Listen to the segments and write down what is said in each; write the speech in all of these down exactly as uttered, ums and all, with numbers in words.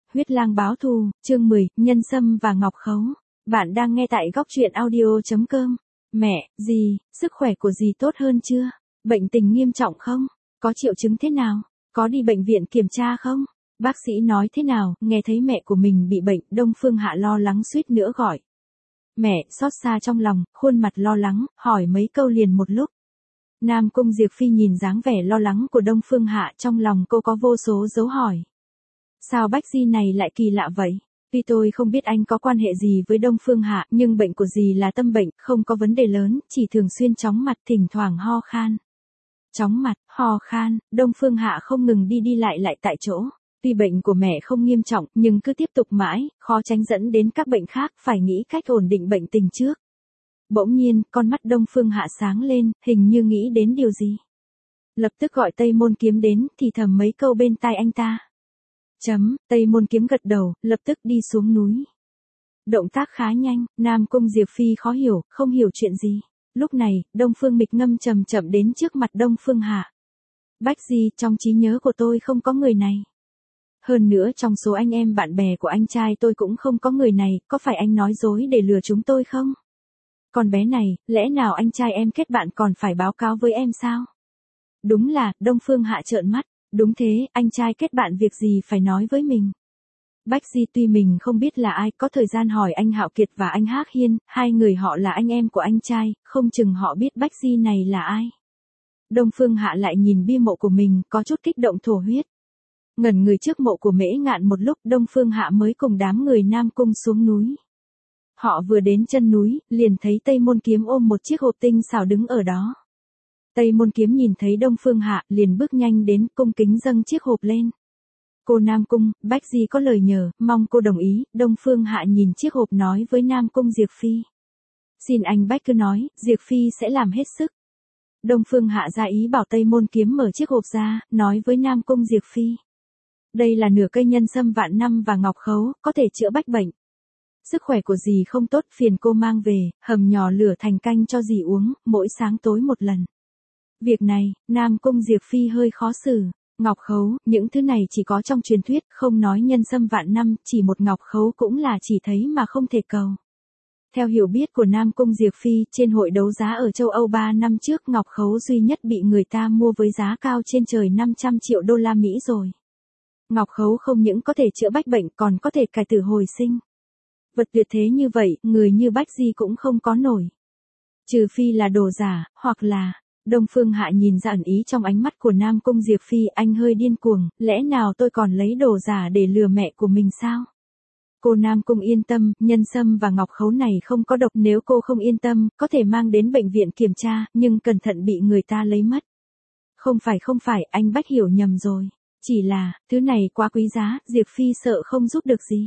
Huyết lang báo thù, chương mười, Nhân Sâm và Ngọc Khấu. Bạn đang nghe tại góc truyện audio chấm com. Mẹ, dì, sức khỏe của dì tốt hơn chưa? Bệnh tình nghiêm trọng không? Có triệu chứng thế nào? Có đi bệnh viện kiểm tra không? Bác sĩ nói thế nào? Nghe thấy mẹ của mình bị bệnh, Đông Phương Hạ lo lắng suýt nữa gọi. Mẹ, xót xa trong lòng, khuôn mặt lo lắng, hỏi mấy câu liền một lúc. Nam Cung Diệp Phi nhìn dáng vẻ lo lắng của Đông Phương Hạ, trong lòng cô có vô số dấu hỏi. Sao Bách Di này lại kỳ lạ vậy? Tuy tôi không biết anh có quan hệ gì với Đông Phương Hạ, nhưng bệnh của dì là tâm bệnh, không có vấn đề lớn, chỉ thường xuyên chóng mặt, thỉnh thoảng ho khan. Chóng mặt, ho khan, Đông Phương Hạ không ngừng đi đi lại lại tại chỗ. Tuy bệnh của mẹ không nghiêm trọng, nhưng cứ tiếp tục mãi, khó tránh dẫn đến các bệnh khác, phải nghĩ cách ổn định bệnh tình trước. Bỗng nhiên, con mắt Đông Phương Hạ sáng lên, hình như nghĩ đến điều gì. Lập tức gọi Tây Môn Kiếm đến, thì thầm mấy câu bên tai anh ta. Chấm, Tây Môn Kiếm gật đầu, lập tức đi xuống núi. Động tác khá nhanh, Nam Cung Diệp Phi khó hiểu, không hiểu chuyện gì. Lúc này, Đông Phương Mịch Ngâm chậm chậm đến trước mặt Đông Phương Hạ. Bách Di, trong trí nhớ của tôi không có người này. Hơn nữa trong số anh em bạn bè của anh trai tôi cũng không có người này, có phải anh nói dối để lừa chúng tôi không? Con bé này, lẽ nào anh trai em kết bạn còn phải báo cáo với em sao? Đúng là, Đông Phương Hạ trợn mắt, đúng thế, anh trai kết bạn việc gì phải nói với mình. Bách Di tuy mình không biết là ai, có thời gian hỏi anh Hạo Kiệt và anh Hắc Hiên, hai người họ là anh em của anh trai, không chừng họ biết Bách Di này là ai. Đông Phương Hạ lại nhìn bia mộ của mình, có chút kích động thổ huyết. Ngẩn người trước mộ của Mễ Ngạn một lúc, Đông Phương Hạ mới cùng đám người Nam Cung xuống núi. Họ vừa đến chân núi, liền thấy Tây Môn Kiếm ôm một chiếc hộp tinh xảo đứng ở đó. Tây Môn Kiếm nhìn thấy Đông Phương Hạ, liền bước nhanh đến, cung kính dâng chiếc hộp lên. Cô Nam Cung, Bách Di có lời nhờ, mong cô đồng ý. Đông Phương Hạ nhìn chiếc hộp nói với Nam Cung Diệp Phi. Xin anh Bách cứ nói, Diệp Phi sẽ làm hết sức. Đông Phương Hạ ra ý bảo Tây Môn Kiếm mở chiếc hộp ra, nói với Nam Cung Diệp Phi. Đây là nửa cây nhân sâm vạn năm và ngọc khấu, có thể chữa bách bệnh. Sức khỏe của dì không tốt, phiền cô mang về, hầm nhỏ lửa thành canh cho dì uống, mỗi sáng tối một lần. Việc này, Nam Cung Diệp Phi hơi khó xử. Ngọc khấu, những thứ này chỉ có trong truyền thuyết, không nói nhân sâm vạn năm, chỉ một ngọc khấu cũng là chỉ thấy mà không thể cầu. Theo hiểu biết của Nam Cung Diệp Phi, trên hội đấu giá ở châu Âu ba năm trước, ngọc khấu duy nhất bị người ta mua với giá cao trên trời năm trăm triệu đô la Mỹ rồi. Ngọc khấu không những có thể chữa bách bệnh còn có thể cải tử hồi sinh. Vật tuyệt thế như vậy, người như Bách Di cũng không có nổi. Trừ phi là đồ giả, hoặc là... Đông Phương Hạ nhìn ra ẩn ý trong ánh mắt của Nam Cung Diệp Phi, anh hơi điên cuồng, lẽ nào tôi còn lấy đồ giả để lừa mẹ của mình sao? Cô Nam Cung yên tâm, nhân sâm và ngọc khấu này không có độc, nếu cô không yên tâm, có thể mang đến bệnh viện kiểm tra, nhưng cẩn thận bị người ta lấy mất. Không phải không phải, anh Bách hiểu nhầm rồi. Chỉ là, thứ này quá quý giá, Diệp Phi sợ không giúp được gì.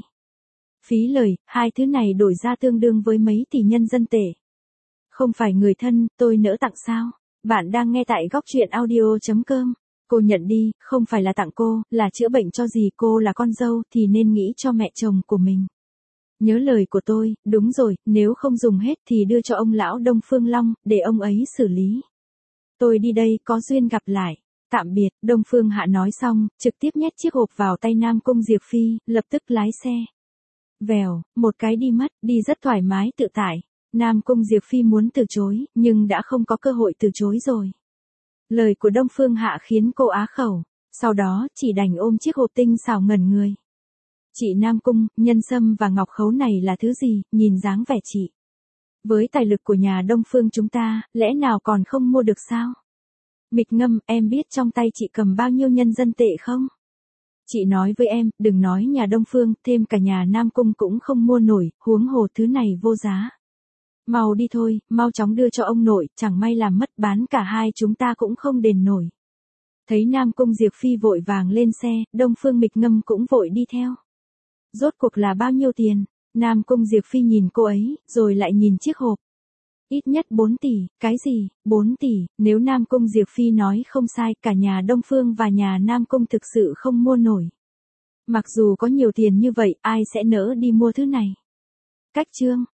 Phí lời, hai thứ này đổi ra tương đương với mấy tỷ nhân dân tệ. Không phải người thân, tôi nỡ tặng sao? Bạn đang nghe tại góc truyện audio chấm com. Cô nhận đi, không phải là tặng cô, là chữa bệnh cho dì, cô là con dâu thì nên nghĩ cho mẹ chồng của mình. Nhớ lời của tôi, đúng rồi, nếu không dùng hết thì đưa cho ông lão Đông Phương Long, để ông ấy xử lý. Tôi đi đây, có duyên gặp lại. Tạm biệt, Đông Phương Hạ nói xong, trực tiếp nhét chiếc hộp vào tay Nam Cung Diệp Phi, lập tức lái xe. Vèo, một cái đi mất, đi rất thoải mái tự tại. Nam Cung Diệp Phi muốn từ chối, nhưng đã không có cơ hội từ chối rồi. Lời của Đông Phương Hạ khiến cô á khẩu, sau đó chỉ đành ôm chiếc hộp tinh xảo ngẩn người. Chị Nam Cung, nhân sâm và ngọc khấu này là thứ gì, nhìn dáng vẻ chị. Với tài lực của nhà Đông Phương chúng ta, lẽ nào còn không mua được sao? Mịch Ngâm, em biết trong tay chị cầm bao nhiêu nhân dân tệ không? Chị nói với em, đừng nói nhà Đông Phương, thêm cả nhà Nam Cung cũng không mua nổi, huống hồ thứ này vô giá. Mau đi thôi, mau chóng đưa cho ông nội, chẳng may làm mất, bán cả hai chúng ta cũng không đền nổi. Thấy Nam Cung Diệp Phi vội vàng lên xe, Đông Phương Mịch Ngâm cũng vội đi theo. Rốt cuộc là bao nhiêu tiền? Nam Cung Diệp Phi nhìn cô ấy, rồi lại nhìn chiếc hộp. Ít nhất bốn tỷ, cái gì, bốn tỷ, nếu Nam Cung Diệp Phi nói không sai, cả nhà Đông Phương và nhà Nam Cung thực sự không mua nổi. Mặc dù có nhiều tiền như vậy, ai sẽ nỡ đi mua thứ này? Cách chương